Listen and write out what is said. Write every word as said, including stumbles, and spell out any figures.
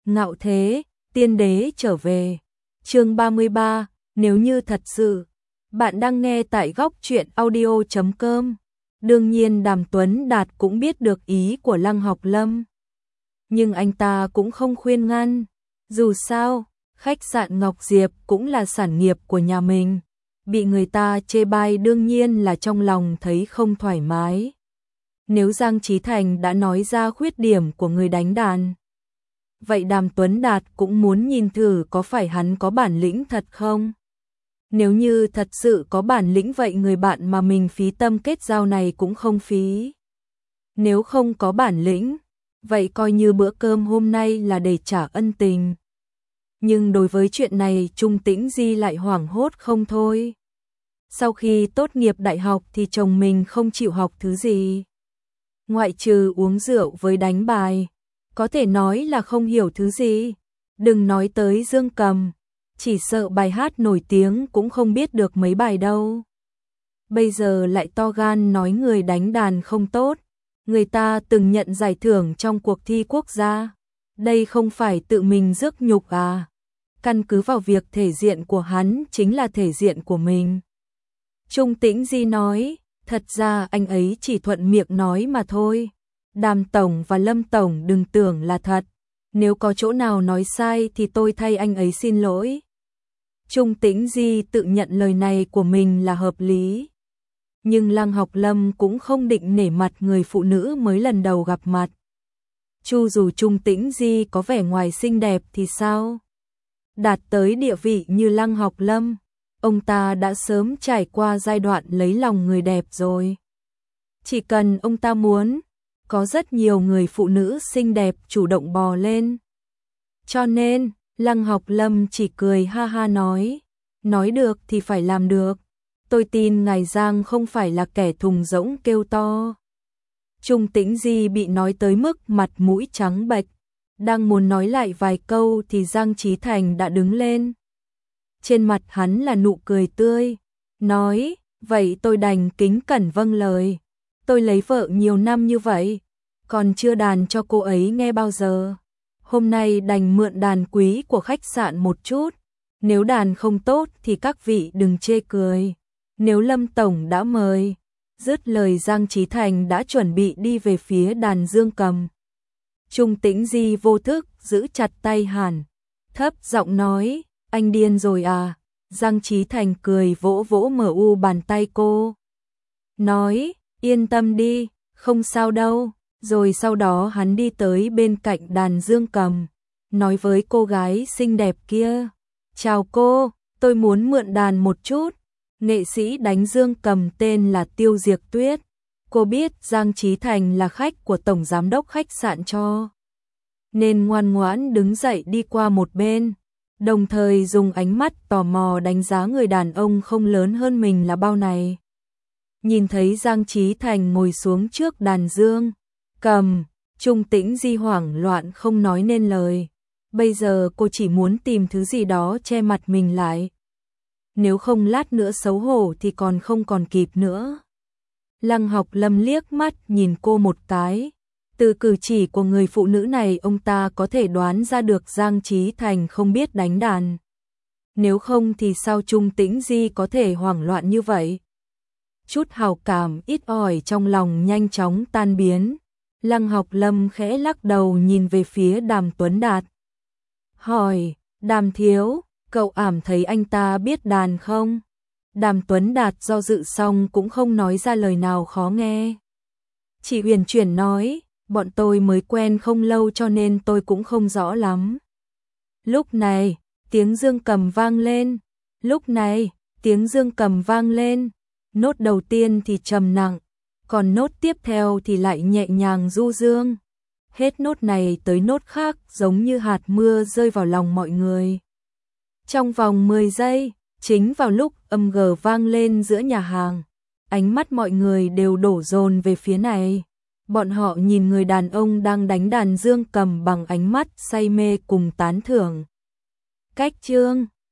Ngạo thế, tiên đế trở về. Chương ba mươi ba, nếu như thật sự. Bạn đang nghe tại góc truyện audio chấm com. Đương nhiên Đàm Tuấn Đạt cũng biết được ý của Lăng Học Lâm. Nhưng anh ta cũng không khuyên ngăn. Dù sao, khách sạn Ngọc Diệp cũng là sản nghiệp của nhà mình. Bị người ta chê bai đương nhiên là trong lòng thấy không thoải mái. Nếu Giang Chí Thành đã nói ra khuyết điểm của người đánh đàn, vậy Đàm Tuấn Đạt cũng muốn nhìn thử có phải hắn có bản lĩnh thật không? Nếu như thật sự có bản lĩnh vậy người bạn mà mình phí tâm kết giao này cũng không phí. Nếu không có bản lĩnh, vậy coi như bữa cơm hôm nay là để trả ân tình. Nhưng đối với chuyện này Trung Tĩnh Di lại hoảng hốt không thôi. Sau khi tốt nghiệp đại học thì chồng mình không chịu học thứ gì. Ngoại trừ uống rượu với đánh bài, có thể nói là không hiểu thứ gì. Đừng nói tới dương cầm, chỉ sợ bài hát nổi tiếng cũng không biết được mấy bài đâu. Bây giờ lại to gan nói người đánh đàn không tốt. Người ta từng nhận giải thưởng trong cuộc thi quốc gia. Đây không phải tự mình rước nhục à? Căn cứ vào việc thể diện của hắn chính là thể diện của mình. Trung Tĩnh Di nói, thật ra anh ấy chỉ thuận miệng nói mà thôi. Đàm Tổng và Lâm Tổng đừng tưởng là thật. Nếu có chỗ nào nói sai thì tôi thay anh ấy xin lỗi. Trung Tĩnh Di tự nhận lời này của mình là hợp lý. Nhưng Lăng Học Lâm cũng không định nể mặt người phụ nữ mới lần đầu gặp mặt. Chu dù Trung Tĩnh Di có vẻ ngoài xinh đẹp thì sao? Đạt tới địa vị như Lăng Học Lâm, ông ta đã sớm trải qua giai đoạn lấy lòng người đẹp rồi. Chỉ cần ông ta muốn, có rất nhiều người phụ nữ xinh đẹp chủ động bò lên. Cho nên, Lăng Học Lâm chỉ cười ha ha nói, nói được thì phải làm được. Tôi tin ngài Giang không phải là kẻ thùng rỗng kêu to. Trung Tĩnh Di bị nói tới mức mặt mũi trắng bệch, đang muốn nói lại vài câu thì Giang Chí Thành đã đứng lên. Trên mặt hắn là nụ cười tươi, nói, vậy tôi đành kính cẩn vâng lời. Tôi lấy vợ nhiều năm như vậy, còn chưa đàn cho cô ấy nghe bao giờ. Hôm nay đành mượn đàn quý của khách sạn một chút. Nếu đàn không tốt thì các vị đừng chê cười. Nếu Lâm Tổng đã mời. Dứt lời Giang Chí Thành đã chuẩn bị đi về phía đàn dương cầm. Trung Tĩnh Di vô thức giữ chặt tay Hàn, thấp giọng nói, anh điên rồi à? Giang Chí Thành cười vỗ vỗ mờ u bàn tay cô. Nói, yên tâm đi, không sao đâu. Rồi sau đó hắn đi tới bên cạnh đàn dương cầm, nói với cô gái xinh đẹp kia, chào cô, tôi muốn mượn đàn một chút. Nghệ sĩ đánh dương cầm tên là Tiêu Diệc Tuyết. Cô biết Giang Chí Thành là khách của tổng giám đốc khách sạn cho, nên ngoan ngoãn đứng dậy đi qua một bên, đồng thời dùng ánh mắt tò mò đánh giá người đàn ông không lớn hơn mình là bao này. Nhìn thấy Giang Chí Thành ngồi xuống trước đàn dương cầm, Trung Tĩnh Di hoảng loạn không nói nên lời. Bây giờ cô chỉ muốn tìm thứ gì đó che mặt mình lại. Nếu không lát nữa xấu hổ thì còn không còn kịp nữa. Lăng Học Lâm liếc mắt nhìn cô một cái. Từ cử chỉ của người phụ nữ này ông ta có thể đoán ra được Giang Chí Thành không biết đánh đàn. Nếu không thì sao Trung Tĩnh Di có thể hoảng loạn như vậy? Chút hào cảm ít ỏi trong lòng nhanh chóng tan biến. Lăng Học Lâm khẽ lắc đầu nhìn về phía Đàm Tuấn Đạt. Hỏi, Đàm thiếu, cậu ảm thấy anh ta biết đàn không? Đàm Tuấn Đạt do dự xong cũng không nói ra lời nào khó nghe. Chỉ uyển chuyển nói, bọn tôi mới quen không lâu cho nên tôi cũng không rõ lắm. Lúc này, tiếng dương cầm vang lên. Lúc này, tiếng dương cầm vang lên. Nốt đầu tiên thì trầm nặng, còn nốt tiếp theo thì lại nhẹ nhàng du dương. Hết nốt này tới nốt khác giống như hạt mưa rơi vào lòng mọi người. Trong vòng mười giây, chính vào lúc âm g vang lên giữa nhà hàng, ánh mắt mọi người đều đổ dồn về phía này. Bọn họ nhìn người đàn ông đang đánh đàn dương cầm bằng ánh mắt say mê cùng tán thưởng. Cách chương